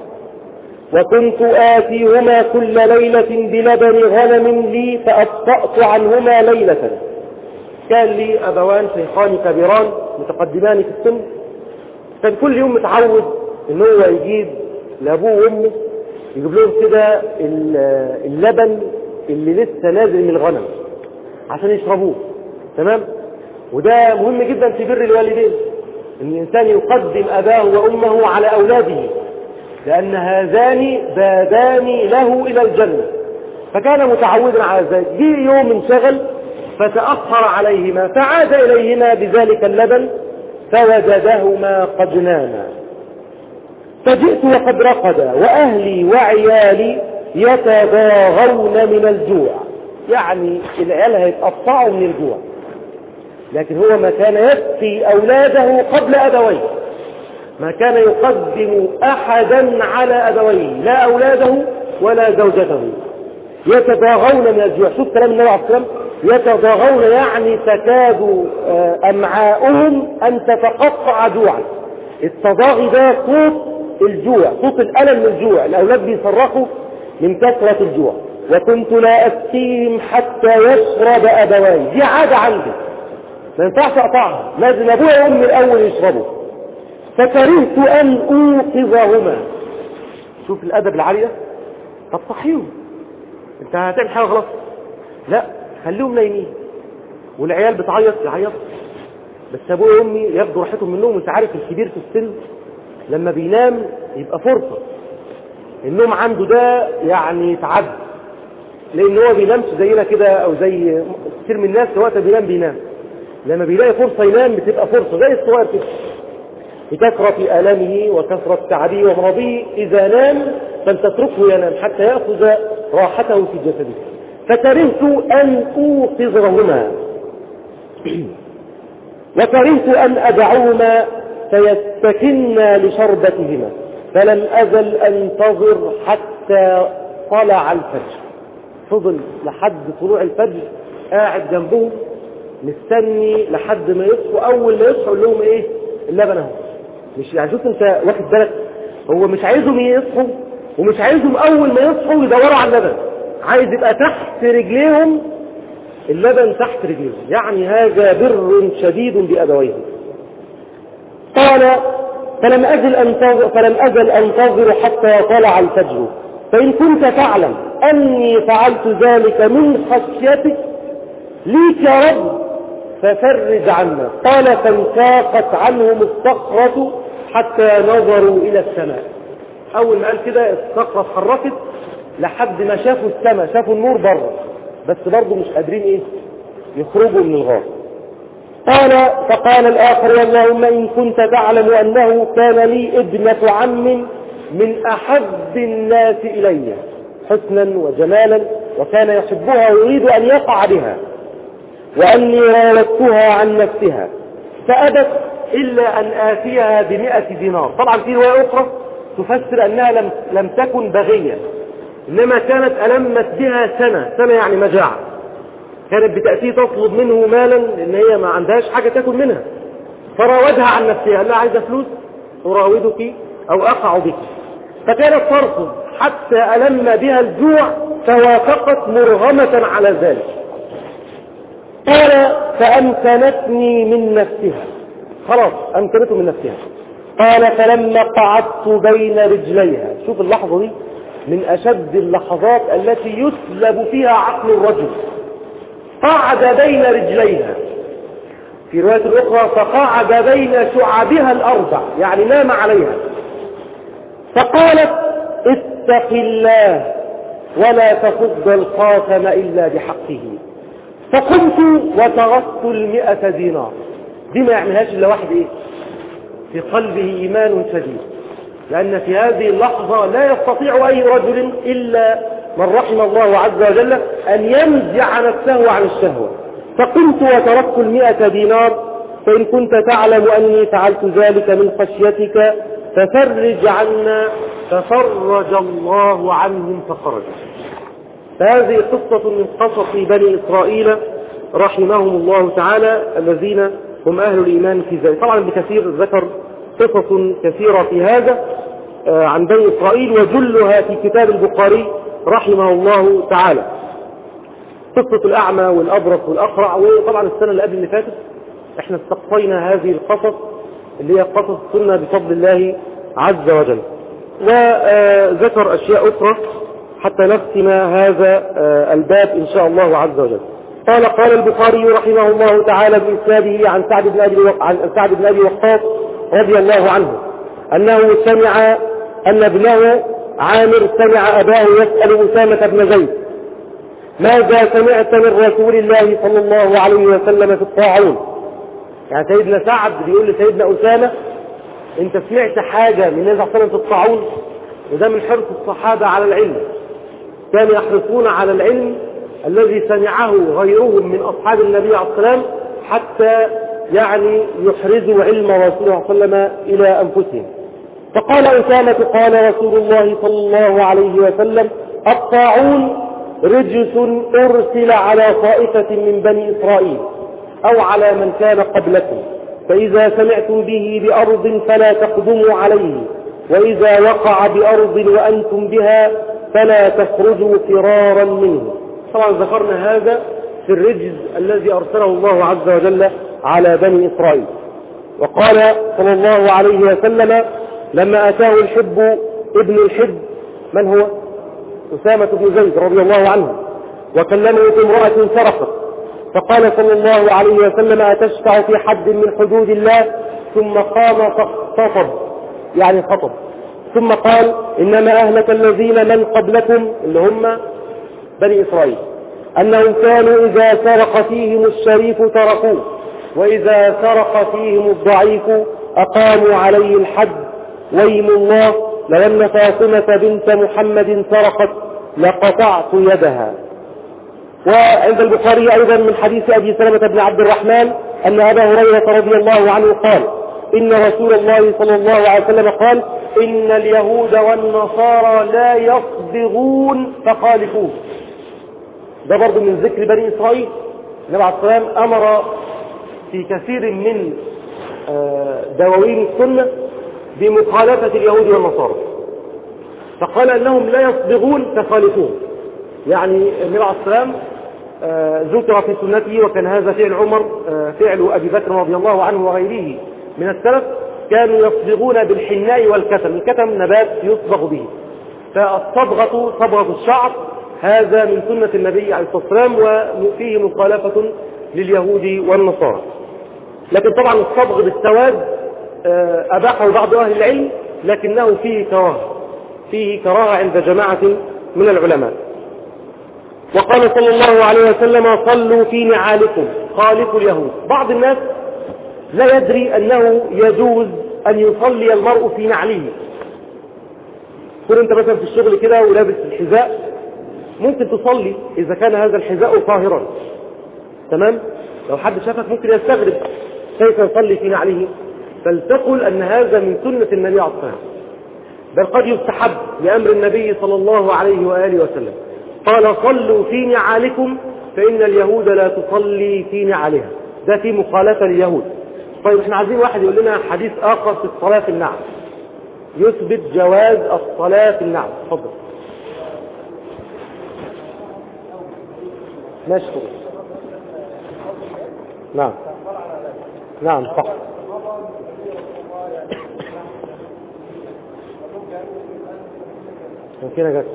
وكنت آتيهما كل ليلة بلبن غنم لي فأبطأت عنهما ليلة. كان لي أبوان شيخان كبيران متقدمان في السن، كان كل يوم متعود إنه يجيب لأبوه وأمه يجيب لهم كده اللبن اللي لسه نازل من الغنم عشان يشربوه، تمام؟ وده مهم جدا في بر الوالدين، ان الانسان يقدم اباه وامه على اولاده، لان هذان بابان له الى الجنه. فكان متعودا على ذلك. جه يوم انشغل فتاخر عليهما فعاد اليهما بذلك اللبن فوجدهما قد ناما، فجئت وقد رقدا واهلي وعيالي يتضاغون من الجوع، يعني العيال هيتقطعوا من الجوع. لكن هو ما كان يسقي أولاده قبل أبويه، ما كان يقدم أحدا على أبويه، لا أولاده ولا زوجته. يتضاغون من الجوع، شوف كلام النبي عليه الصلاة والسلام، يتضاغون يعني تكاد أمعاؤهم أن تتقطع جوعا. التضاغي ده صوت الجوع، صوت الألم من الجوع، الأولاد بيصرخوا من كثرة الجوع. وكنت لا أسقيهم حتى يشرب أبواي، دي عادة عندي، ما ينفعش اقطعها، لازم ابويا وامي الاول يشربوا. فكرهت ان اوقظهما، شوف الادب العالي، طب صحيهم، انت هتعمل حاجه غلط، لا خليهم نايمين والعيال بتعيط يعيط، بس ابويا وامي ياخدوا راحتهم منهم. وانت عارف الكبير في السن لما بينام يبقى فرصه، النوم عنده ده يعني يتعب، لان هو بينامش زينا كده او زي كتير من الناس وقت بينام بينام لما بيلاقي فرصة ينام بتبقى فرصة زي الصغير كده، بكثرة آلامه وكثرة تعبه ومرضه إذا نام فلتتركه ينام حتى يأخذ راحته في جسده. فكرهت أن أوقظهما وكرهت أن أدعوهما فيستكنا لشربتهما، فلم أزل أنتظر حتى طلع الفجر. فضل لحد طلوع الفجر قاعد جنبهم مستني لحد ما يصحوا. اول ما يصحوا يقول لهم ايه؟ اللبن اهو. مش يعني شوف انت واخد بالك، هو مش عايزهم يصحوا ومش عايزهم اول ما يصحوا يدوروا على اللبن، عايز يبقى تحت رجليهم اللبن، تحت رجليهم. يعني هذا بر شديد بأبويهم. قال فلم أزل أنتظر فلم أزل أنتظر حتى طلع الفجر، فإن كنت تعلم أني فعلت ذلك من خشيتك ليك يا رب ففرج عنا. قال فانساقت عنهم الصخرة حتى نظروا إلى السماء. أول ما قال كده الصخرة اتحركت لحد ما شافوا السماء، شافوا النور بره، بس برضه مش قادرين إيه يخرجوا من الغار. قال فقال الآخر اللهم إن كنت تعلم أنه كان لي ابنة عم من أحب الناس إلي حسنا وجمالا وكان يحبها ويريد أن يقع بها، وأني راودتها عن نفسها فأبت إلا أن آتيها بمئة دينار. طبعا في رواية أخرى تفسر أنها لم, لم تكن بغية، إنما كانت ألمت بها سنة سنة يعني مجاعة، كانت بتأتي تطلب منه مالا لأن هي ما عندهاش حاجة تأكل منها، فراودها عن نفسها، قال لها عايزة فلوس أراودك أو أقع بك، فكانت ترفض حتى ألم بها الجوع فوافقت مرغمة على ذلك. قال فأمكنتني من نفسها، خلاص أمكنته من نفسها. قال فلما قعدت بين رجليها، شوف اللحظة دي من أشد اللحظات التي يسلب فيها عقل الرجل، قعد بين رجليها، في رواية الأخرى فقعد بين شعبها الأربع يعني نام عليها، فقالت اتق الله ولا تفض الخاتم إلا بحقه، فقمت وتركت المئة دينار. دي ما يعملهاش إلا واحد إيه في قلبه إيمان شديد، لأن في هذه اللحظة لا يستطيع أي رجل إلا من رحم الله عز وجل أن ينزع نفسه عن الشهوة. فقمت وتركت المئة دينار، فإن كنت تعلم أني فعلت ذلك من خشيتك ففرج عنا، ففرج الله عنهم فخرج. فهذه قصة من قصص بني إسرائيل رحمهم الله تعالى الذين هم أهل الإيمان في ذلك. طبعا ابن كثير ذكر قصص كثيرة في هذا عن بني إسرائيل، وجلها في كتاب البخاري رحمه الله تعالى، قصة الأعمى والأبرص والأقرع. وطبعا السنة اللي قبل اللي فاتت احنا استقصينا هذه القصص اللي هي قصص السنة بفضل الله عز وجل، وذكر أشياء أخرى حتى نختم هذا الباب إن شاء الله عز وجل. قال قال البخاري رحمه الله تعالى بإسناده عن سعد بن أبي عن سعد بن أبي وقاص رضي الله عنه أنه سمع أن ابنه عامر سمع أباه يسأل أسامة بن زيد ماذا سمعت من رسول الله صلى الله عليه وسلم في الطاعون. يعني سيدنا سعد بيقول لسيدنا أسامة انت سمعت حاجة من النبي صلى الله عليه وسلم في الطاعون؟ وده من حرص الصحابة على العلم، كانوا يحرصون على العلم الذي سمعه غيرهم من أصحاب النبي عليه الصلاة والسلام حتى يعني يحرزوا علم رسول الله صلى الله عليه وسلم إلى أنفسهم. فقال أسامة قال رسول الله صلى الله عليه وسلم الطاعون رجس أرسل على طائفة من بني إسرائيل أو على من كان قبلكم، فإذا سمعتم به بأرض فلا تقدموا عليه، وإذا وقع بأرض وأنتم بها فلا تخرجوا فرارا منه. طبعا ذكرنا هذا في الرجز الذي أرسله الله عز وجل على بني إسرائيل. وقال صلى الله عليه وسلم لما أتاه الحب ابن الحب من هو؟ أسامة بن زيد رضي الله عنه، وكلمه امرأة سرقت، فقال صلى الله عليه وسلم أتشفع في حد من حدود الله؟ ثم قام فخطب يعني خطب، ثم قال إنما أهلك الذين من قبلكم اللي هم بني إسرائيل أنهم كانوا إذا سرق فيهم الشريف تركوه، وإذا سرق فيهم الضعيف أقاموا عليه الحد، ويم الله لو أن فاطمة بنت محمد سرقت لقطعت يدها. وعند البخاري أيضا من حديث أبي سلمة بن عبد الرحمن أن أبا هريرة رضي الله عنه قال إن رسول الله صلى الله عليه وسلم قال إن اليهود والنصارى لا يصبغون فخالفوه. ده برضو من ذكر بني إسرائيل. النبي عليه الصلاة والسلام أمر في كثير من دواوين السنة بمخالفة اليهود والنصارى، فقال أنهم لا يصبغون فخالفوه. يعني النبي عليه الصلاة والسلام ذكر في سنته، وكان هذا فعل عمر فعل أبي بكر رضي الله عنه وغيره من السلف، كانوا يصبغون بالحناء والكتم. الكتم نبات يصبغ به، فالصبغة صبغة الشعر هذا من سنة النبي عليه الصلاة والسلام، وفيه مخالفة لليهود والنصارى. لكن طبعا الصبغ بالسواد أباحه بعض أهل العلم، لكنه فيه كراهة فيه كراهة عند جماعة من العلماء. وقال صلى الله عليه وسلم صلوا في نعالكم خالفوا اليهود. بعض الناس لا يدري أنه يجوز أن يصلي المرء في نعله. كن أنت مثلا في الشغل كده ولابس الحذاء، ممكن تصلي إذا كان هذا الحذاء طاهرا، تمام؟ لو حد شافك ممكن يستغرب كيف يصلي في نعله، فلتقل أن هذا من سنة النبي عليه الصلاة والسلام. بل قد يستحب لأمر النبي صلى الله عليه وآله وسلم. قال صلوا في نعالكم فإن اليهود لا تصلي في نعالها، ده في مخالفة لليهود. طيب احنا عايزين واحد يقول لنا حديث آخر في الصلاة في النعل يثبت جواز الصلاة في النعل. اتفضل. ماشي. نعم نعم صح. ممكن جاكم.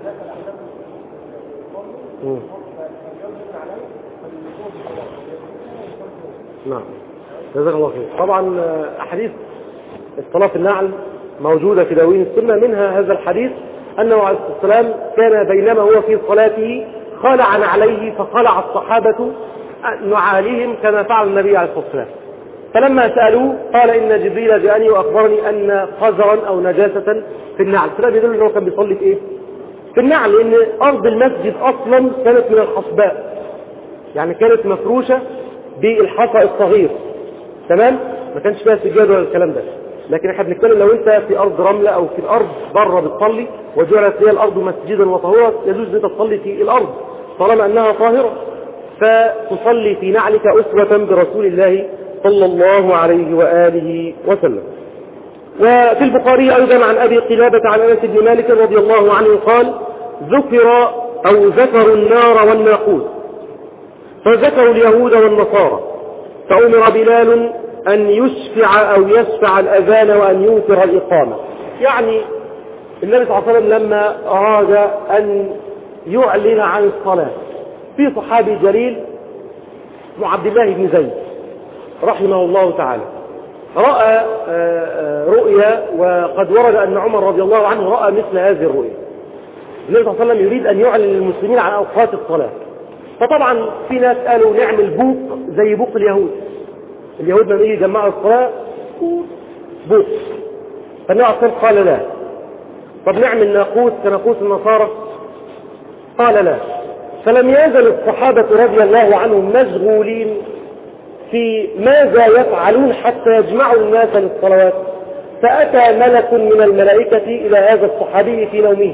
نعم جزاك الله خير. طبعا أحاديث الصلاة في النعل موجودة في دواوين السنة، منها هذا الحديث أنه عليه الصلاة والسلام كان بينما هو في صلاته خلع نعليه فخلع الصحابة نعالهم كما فعل النبي عليه الصلاة والسلام. فلما سألوه قال إن جبريل جاءني وأخبرني أن قذرا أو نجاسة في النعل. فده بيدل أنه كان بيصلي في إيه؟ في النعل، لأن أرض المسجد أصلا كانت من الحصباء، يعني كانت مفروشة بالحصى الصغير، تمام؟ ما كانش فيها سجاد ولا الكلام ده. لكن احنا بنتكلم لو انت في ارض رملة او في الارض بره بتصلي وجعلت هي الارض مسجدا وطهورا، يجوز انت تصلي في الارض طالما انها طاهرة، فتصلي في نعلك اسوة برسول الله صلى الله عليه وآله وسلم. وفي البخاري ايضا عن ابي قلابة عن انس بن مالك رضي الله عنه قال ذكر او ذكروا النار والناقوس فذكروا اليهود والنصارى فأمر بلال أن يشفع أو يشفع الأذان وأن يوتر الإقامة. يعني النبي صلى الله عليه وسلم لما أراد أن يعلن عن الصلاة في صحابي جليل عبد الله بن زيد رحمه الله تعالى رأى رؤيا، وقد ورد أن عمر رضي الله عنه رأى مثل هذه الرؤيا. النبي صلى الله عليه وسلم يريد أن يعلن للمسلمين عن أوقات الصلاة، فطبعا في ناس قالوا نعمل بوق زي بوق اليهود. اليهود لما يجي يجمعوا الصلاة بوق، فالنبي عليه الصلاة قال لا. طب نعمل ناقوس كناقوس النصارى؟ قال لا. فلم يزل الصحابة رضي الله عنهم مشغولين في ماذا يفعلون حتى يجمعوا الناس للصلوات، فأتى ملك من الملائكة إلى هذا الصحابي في نومه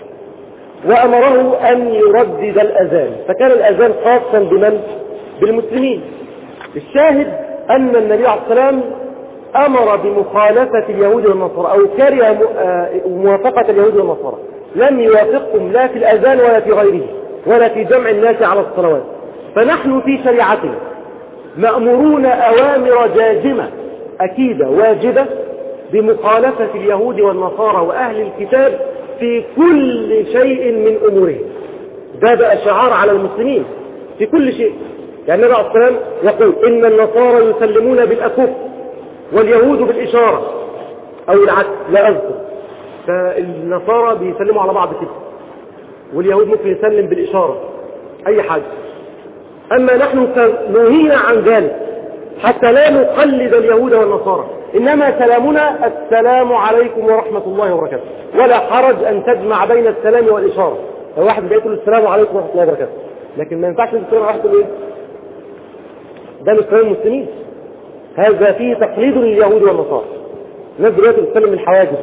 وأمره أن يردد الأذان، فكان الأذان خاصا بمن؟ بالمسلمين. الشاهد أن النبي عليه الصلاة والسلام أمر بمخالفة اليهود والنصارى أو كره موافقة اليهود والنصارى، لم يوافقهم لا في الأذان ولا في غيره ولا في جمع الناس على الصلوات. فنحن في شريعتنا مأمورون أوامر جازمة أكيدة واجبة بمخالفة اليهود والنصارى وأهل الكتاب في كل شيء من أمورهم. ده بقى شعار على المسلمين في كل شيء. يعني النبي عليه الصلاة والسلام يقول إن النصارى يسلمون بالأكف واليهود بالإشارة أو العكس لا أذكر. فالنصارى بيسلموا على بعض كده واليهود ممكن يسلم بالإشارة أي حاجة. أما نحن نهينا عن ذلك حتى لا نقلد اليهود والنصارى، إنما سلامنا السلام عليكم ورحمة الله وبركاته، ولا حرج أن تجمع بين السلام والإشارة. لو واحد بيقول السلام عليكم ورحمة الله وبركاته، لكن ما ينفعش السلام عليكم تقول إيه؟ ده مش كلام المسلمين، هذا فيه تقليد لليهود والنصارى. الناس دلوقتي بتسلم من حواجز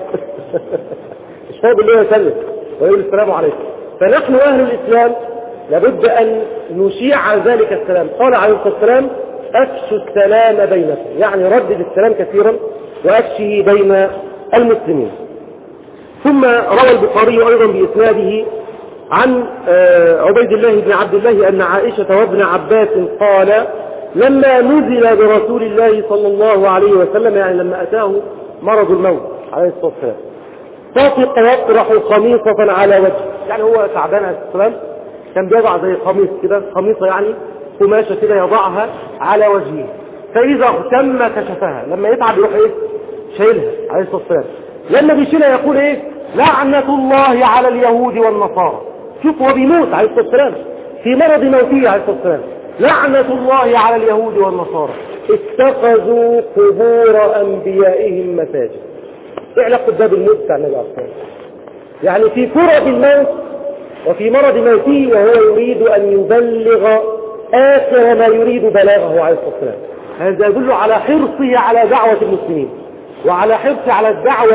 مش فاهم اللي هو يسلم ويقول السلام عليكم. فنحن أهل الإسلام لابد أن نشيع ذلك السلام. قال عليه الصلاة والسلام أفشوا السلام بينكم، يعني ردد السلام كثيرا وأفشه بين المسلمين. ثم روى البخاري أيضا بإسناده عن عبيد الله بن عبد الله أن عائشة وابن عباس قال لما نزل برسول الله صلى الله عليه وسلم، يعني لما أتاه مرض الموت عليه الصلاة والسلام، طافق يطرح خميصة على وجهه، يعني هو تعبان عليه الصلاة والسلام كان بيضع زي خميص كده، خميصة يعني قماشة كده يضعها على وجهه، فإذا اغتم كشفها، لما يتعب يروح ايه شايلها عليه الصلاة والسلام. لما بيشيلها يقول ايه لعنة الله على اليهود والنصارى. شوف هو بيموت عليه الصلاة والسلام في مرض موتيه عليه الصلاة والسلام، لعنة الله على اليهود والنصارى اتخذوا قبور أنبيائهم مساجد. ايه علاقة ده بالموت بتاع النبي عليه الصلاة والسلام؟ يعني في كرة الموت وفي مرض موته وهو يريد أن يبلغ آخر ما يريد بلاغه عليه الصلاة والسلام. هذا يدل على حرصه على دعوة المسلمين وعلى حرصه على الدعوة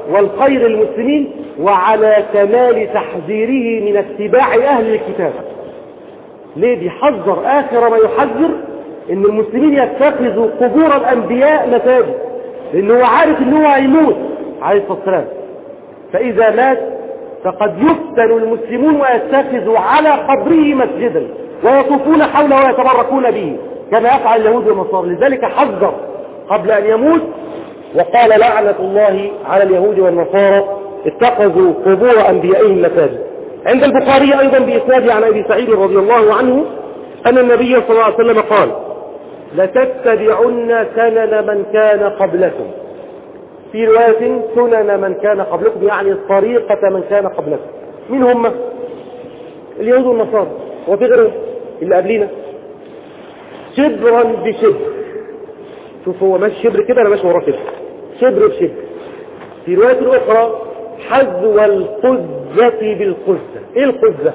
والخير للمسلمين، وعلى كمال تحذيره من اتباع أهل الكتاب. ليه؟ بيحذر آخر ما يحذر إن المسلمين يتخذوا قبور الأنبياء مساجد، لأنه هو عارف إنه هيموت عليه الصلاة والسلام، فإذا مات فقد يفتن المسلمون ويتخذوا على قبره مسجدا ويطوفون حوله ويتبركون به كما يفعل اليهود والنصارى. لذلك حذر قبل أن يموت وقال لعنة الله على اليهود والنصارى اتخذوا قبور أنبيائهم مساجد. عند البخاري أيضا بإسناد عن أبي سعيد رضي الله عنه أن النبي صلى الله عليه وسلم قال: لتتبعن سنن من كان قبلكم. في رواية سنن من كان قبلكم، يعني طريقة من كان قبلكم. مين هم؟ اليهود والنصارى، وفي غيرهم اللي قبلينا. شبرا بشبر، شوف هو ماشي شبر كده، انا ماشي وراه كده، شبر بشبر. في رواية أخرى حذو القزة بالقزة. ايه القزة؟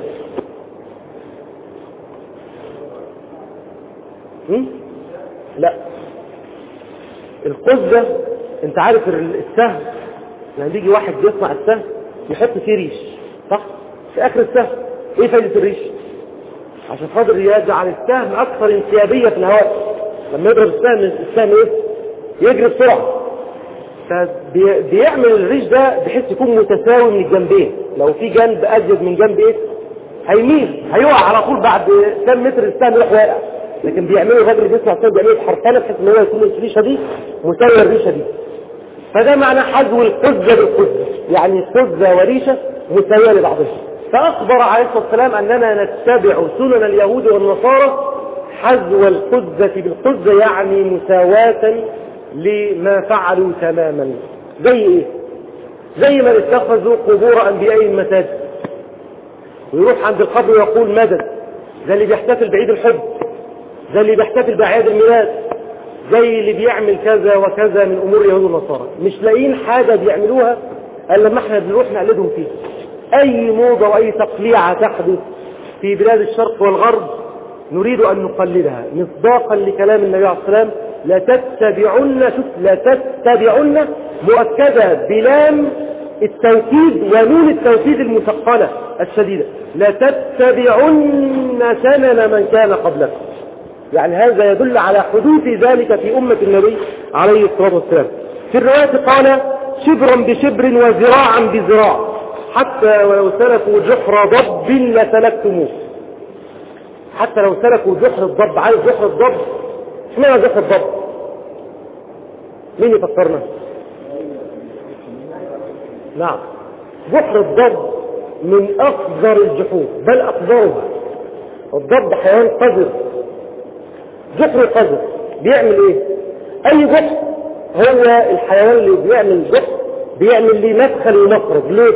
هم؟ لا، القزة انت عارف السهم، يعني بيجي واحد يصنع السهم يحط فيه ريش، صح؟ في اخر السهم ايه فايدة الريش؟ عشان خاطر يجعل السهم اكثر انسيابية في الهواء. لما يضرب السهم السهم ايه؟ يجري بسرعة. فبيعمل الريش ده بحيث يكون متساوي من الجنبين. لو في جنب ازيد من جنب ايه؟ هيميل، هيقع على طول بعد كام متر السهم يروح واقع. لكن بيعملوا الراجل بيسمع السهم بيعملوا حرفانه بحيث ان هو يكون الريشه دي مساويه الريشه دي. فده معنى حذو القزة بالقزة، يعني قزة وريشة مساوية لبعضها. فأخبر عليه الصلاة والسلام أننا نتبع سنن اليهود والنصارى حذو القزة بالقزة، يعني مساواة لما فعلوا تماما. زي إيه؟ زي ما اتخذوا قبور أنبيائهم مساجد، ويروح عند القبر ويقول مدد. زي اللي بيحتفل بعيد الحب، زي اللي بيحتفل بأعياد الميلاد، زي اللي بيعمل كذا وكذا من أمور اليهود والنصارى. مش لاقيين حاجة بيعملوها الا لما احنا بنروح نقلدهم فيها. اي موضة واي تقليعة تحدث في بلاد الشرق والغرب نريد ان نقلدها مصداقا لكلام النبي عليه الصلاة والسلام: لا تتبعن، شوف، لا تتبعن مؤكدة بلام التوكيد ونون التوكيد المثقلة الشديدة، لا تتبعن سنن من كان قبلكم. يعني هذا يدل على حدوث ذلك في أمة النبي عليه الصلاة والسلام. في الرواية قال: شبرا بشبر وذراعا بذراع، حتى ولو سلكوا جحر ضب لسلكتموه. حتى لو سلكوا جحر الضب. عايز جحر الضب؟ اسمها جحر الضب. مين يفكرنا؟ نعم، جحر الضب من أقذر الجحور، بل أقذرها. الضب حيوان قذر، جحر قذر. بيعمل ايه؟ اي جحر هو الحيوان اللي بيعمل جحر بيعمل ليه مدخل ومخرج. ليه؟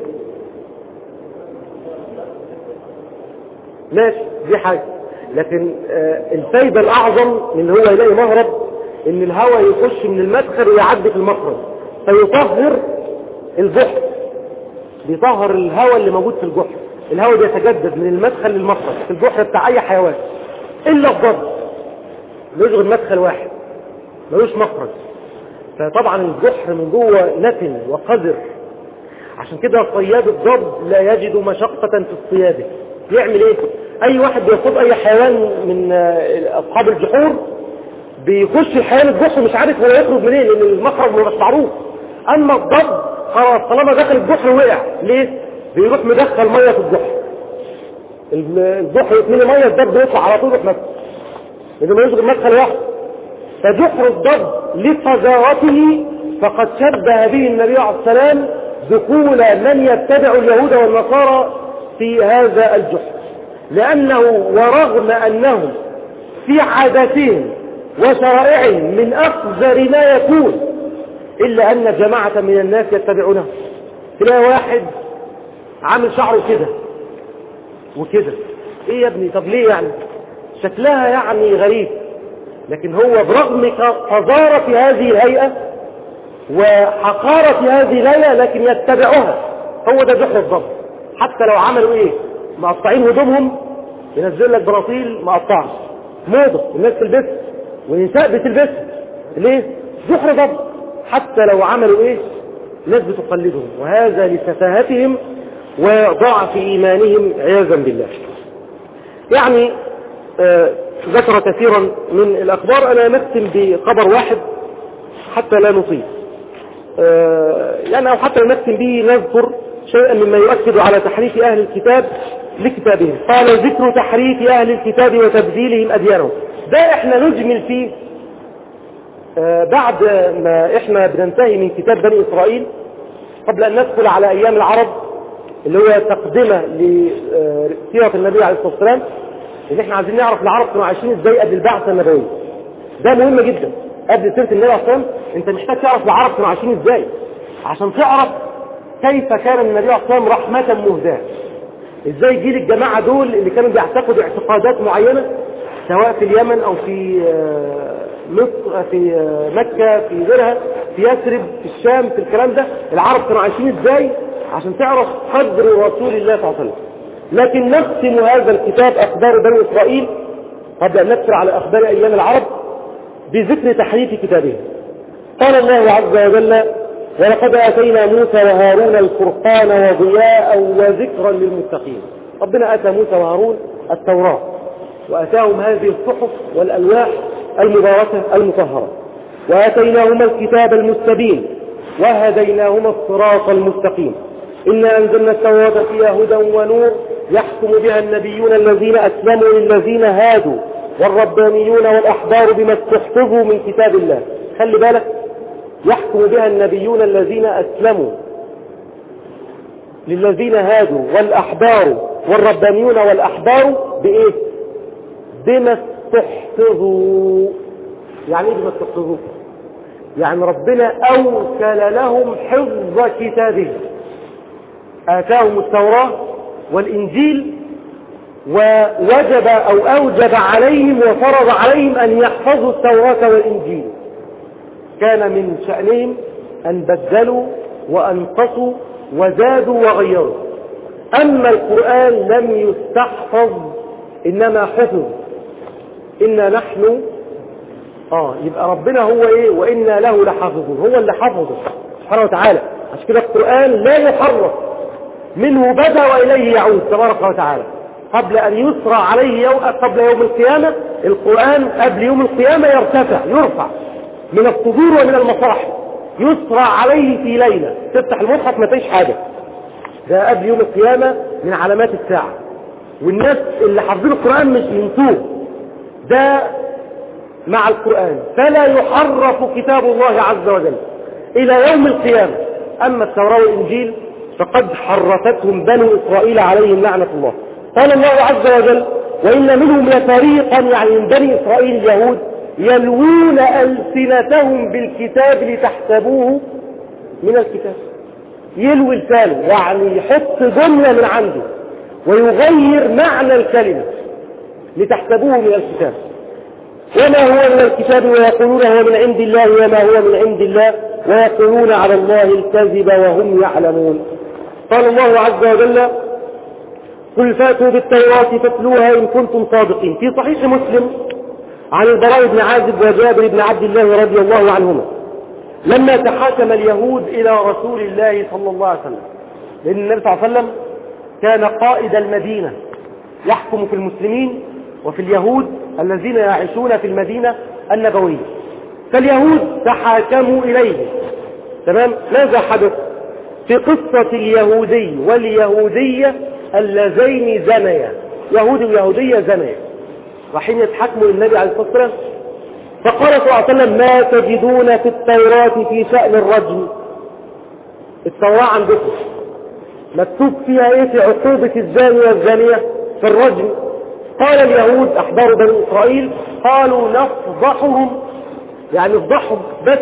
ماشي، دي حاجة. لكن آه الفايدة الاعظم من هو يلاقي مهرب، ان الهواء يخش من المدخل ويعدي في المخرج فيطهر الجحر، بيطهر الهواء اللي موجود في الجحر. الهواء بيتجدد من المدخل للمخرج في الجحر بتاع اي حيوان، الا الضب يشغل مدخل واحد ملوش مخرج. فطبعا الجحر من جوه نتن وقذر. عشان كده صياد الضب لا يجد مشقة في اصطياده. يعمل ايه؟ اي واحد بيصطاد اي حيوان من اصحاب الجحور بيخش الحيوان الجحر مش عارف هو يخرج منين، لان المخرج مش معروف. اما الضب خلاص طالما دخل الجحر وقع. ليه؟ بيروح مدخل ميه في الجحر، الجحر يتملي ميه، الضب يطلع على طول يروح مدخل، إذا ما يشغل مدخل واحد. فجحر الضب لقذارته فقد شبه به النبي عليه السلام دخول من يتبع اليهود والنصارى في هذا الجحر، لأنه ورغم أنهم في عاداتهم وشرائعهم من أقذر ما يكون، إلا أن جماعة من الناس يتبعونه. تلاقي واحد عامل شعره كده وكده، إيه يا ابني؟ طب ليه يعني؟ شكلها يعني غريب، لكن هو برغم قذارة هذه الهيئة وحقارة هذه الهيئة لكن يتبعها. هو ده جحر الضب. حتى لو عملوا ايه؟ مقطعين هدومهم، ينزل لك بناطيل مقطعة موضة الناس تلبسها والنساء بتلبسها. ليه؟ جحر ضب. حتى لو عملوا ايه؟ ناس بتقلدهم، وهذا لسفاهتهم وضعف إيمانهم عياذا بالله. يعني آه ذكر كثيرا من الأخبار، أنا نختم بخبر واحد حتى لا نطيل، آه يعني أو حتى نختم به نذكر شيئا مما يؤكد على تحريف أهل الكتاب لكتابهم. قال ذكر تحريف أهل الكتاب وتبديلهم أديانهم، ده احنا نجمل فيه آه بعد ما احنا بننتهي من كتاب بني إسرائيل، قبل أن ندخل على أيام العرب اللي هو تقدمة لسيرة النبي عليه الصلاة والسلام، اللي احنا عايزين نعرف العرب كانوا عايشين ازاي قبل البعثة النبوية. ده مهم جدا. قبل سيرة النبي عليه الصلاة والسلام انت محتاج تعرف العرب كانوا عايشين ازاي، عشان تعرف كيف كان النبي عليه الصلاة والسلام رحمة مهداة. ازاي جيل الجماعة دول اللي كانوا بيعتقدوا اعتقادات معينة سواء في اليمن او في مصر، في مكة، في غيرها، في يثرب، في الشام، في الكلام ده، العرب كانوا عايشين ازاي عشان تعرف قدر رسول الله صلى الله عليه وسلم. لكن نختم هذا الكتاب أخبار بني إسرائيل قبل أن ندخل على أخبار أيام العرب بذكر تحريف كتابهم. قال الله عز وجل: ولقد آتينا موسى وهارون الفرقان وضياء وذكرا للمتقين. ربنا آتى موسى وهارون التوراة، وآتاهم هذه الصحف والألواح المباركة المطهرة، وآتيناهما الكتاب المستبين، وهديناهما الصراط المستقيم. إنا أنزلنا التوراة فيها هدى ونور يحكم بها النبيون الذين أسلموا للذين هادوا والربانيون والأحبار بما استحفظوا من كتاب الله. خلي بالك، يحكم بها النبيون الذين أسلموا للذين هادوا والأحبار والربانيون والأحبار بإيه؟ بما استحفظوا. يعني إيه بما استحفظوا؟ يعني ربنا أوكل لهم حفظ كتابه، آتاهم التوراة والإنجيل، ووجب أو أوجب عليهم وفرض عليهم أن يحفظوا التوراة والإنجيل. كان من شأنهم أن بدلوا وأنقصوا وزادوا وغيروا. أما القرآن لم يستحفظ، إنما حفظ. إنا نحن آه يبقى ربنا هو إيه؟ وإنا له لحافظون، هو اللي حفظه سبحانه وتعالى. عشان كده القرآن لا يحرف، منه بدأ وإليه يعود تبارك وتعالى. قبل أن يسرى عليه يوم قبل يوم القيامة، القرآن قبل يوم القيامة يرتفع يرفع من الصدور ومن المصاحف، يسرى عليه في ليلة، تفتح المصحف ما فيش حاجة. ده قبل يوم القيامة من علامات الساعة. والناس اللي حافظين القرآن مش منسوب، ده مع القرآن، فلا يحرف كتاب الله عز وجل إلى يوم القيامة. أما التوراة والإنجيل فقد حرفتهم بنو إسرائيل عليهم لعنة الله. قال الله عز وجل: وإن منهم لفريقا، يعني من بني إسرائيل اليهود، يلوون ألسنتهم بالكتاب لتحسبوه من الكتاب. يلوي لسانه، يعني يحط جملة من عنده ويغير معنى الكلمة لتحسبوه من الكتاب. وما هو من الكتاب ويقولون هو من عند الله وما هو من عند الله ويقولون على الله الكذب وهم يعلمون. قال الله عز وجل: قل فاتوا بالتوراة فاتلوها إن كنتم صادقين. في صحيح مسلم عن البراء بن عازب وجابر بن عبد الله رضي الله عنهما لما تحاكم اليهود إلى رسول الله صلى الله عليه وسلم، لأن النبي صلى الله عليه وسلم كان قائد المدينة يحكم في المسلمين وفي اليهود الذين يعيشون في المدينة النبوية. فاليهود تحاكموا إليه. تمام؟ ماذا حدث؟ في قصة اليهودي واليهودية اللذين زنيا، يهودي ويهودية زنيا، رايحين يتحكموا للنبي عليه الصلاة والسلام. فقال صلى الله عليه وسلم: ما تجدون في التوراة في شأن الرجم؟ التوراة عندكم مكتوب فيها ايه في عقوبة الزاني والزانية في الرجم؟ قال اليهود أحبار بني إسرائيل: قالوا نفضحهم، يعني نفضحهم بس،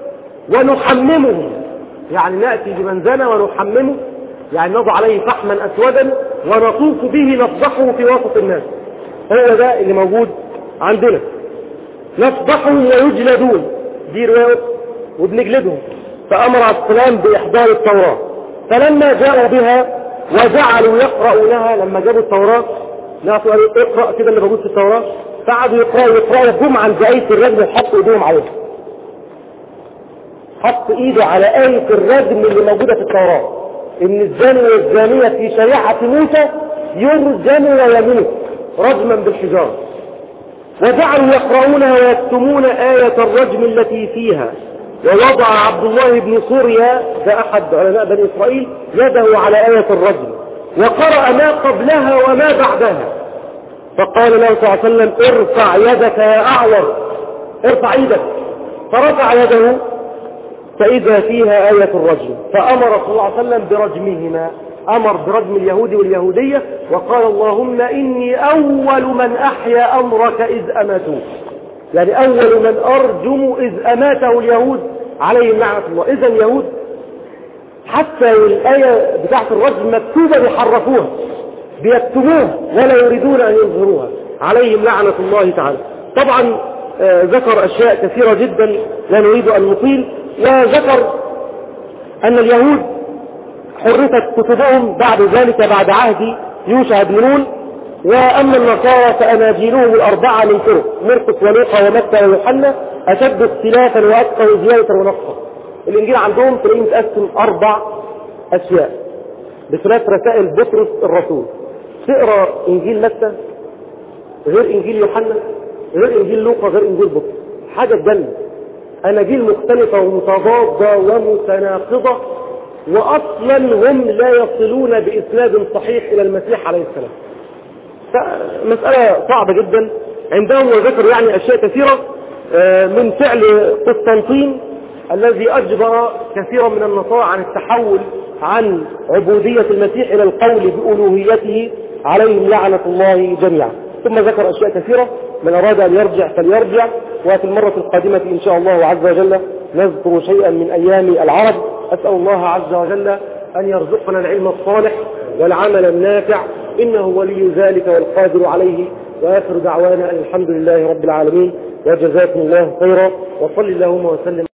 ونحممهم، يعني نأتي بمن زنى ونحممه، يعني نضع عليه فحما أسودا ونطوف به نفضحه في وسط الناس. هو ده اللي موجود عندنا، نفضحهم ويجلدون، دي رواية، وبنجلدهم. فأمر عليه السلام بإحضار التوراة. فلما جاءوا بها وجعلوا يقرؤونها، لما جابوا التوراة نعطوا قالوا اقرأ كده اللي موجود في التوراة، فقعدوا يقرأوا يقرأوا جم عند آية الرجم وحطوا ايديهم عليها. حط ايده على آية الرجم اللي موجودة في التوراة، ان الزاني والزانية في شريعة موسى يرجم ويموت رجما بالحجارة، وجعلوا يقرؤونها ويكتمون آية الرجم التي فيها. ووضع عبد الله بن سوريا، ده أحد علماء بني إسرائيل، يده على آية الرجم وقرأ ما قبلها وما بعدها، فقال له صلى الله عليه وسلم ارفع يدك يا أعور، ارفع يدك، فرفع يده فإذا فيها آية الرجم، فأمر صلى الله عليه وسلم برجمهما، أمر برجم اليهود واليهودية، وقال اللهم إني أول من أحيا أمرك إذ أماتوه، يعني أول من أرجم إذ أماته اليهود عليهم لعنة الله. إذا اليهود حتى الآية بتاعت الرجم مكتوبة بيحرفوها، بيكتبوها ولا يريدون أن يظهروها، عليهم لعنة الله تعالى. طبعا آه ذكر أشياء كثيرة جدا لا نريد أن نطيل، وذكر أن اليهود حرفت كتبهم بعد ذلك بعد عهد يوشع بن نون، وأما النصارى فأناجيلهم الأربعة من طرق، مرقس ولوقا ومتى ويوحنا أشد اختلافا وأكثر زيادة ونقصا. الإنجيل عندهم تلاقيه متقسم أربع أشياء بثلاث رسائل بطرس الرسول. تقرأ إنجيل متى غير إنجيل يوحنا غير إنجيل لوقا غير إنجيل بطرس، حاجة تجنن، أناجيل مختلفة ومتضادة ومتناقضة، وأصلا هم لا يصلون بإسناد صحيح إلى المسيح عليه السلام. فمسألة صعبة جدا عندهم. وذكر يعني أشياء كثيرة من فعل قسطنطين الذي أجبر كثيرا من النصارى عن التحول عن عبودية المسيح إلى القول بألوهيته، عليهم لعنة الله جميعا. ثم ذكر أشياء كثيرة، من أراد أن يرجع فليرجع، وفي المرة القادمة إن شاء الله عز وجل نذكر شيئا من أيام العرب. أسأل الله عز وجل أن يرزقنا العلم الصالح والعمل النافع، إنه ولي ذلك والقادر عليه. وآخر دعوانا أن الحمد لله رب العالمين، وجزاكم الله خيرا، وصل اللهم وسلم.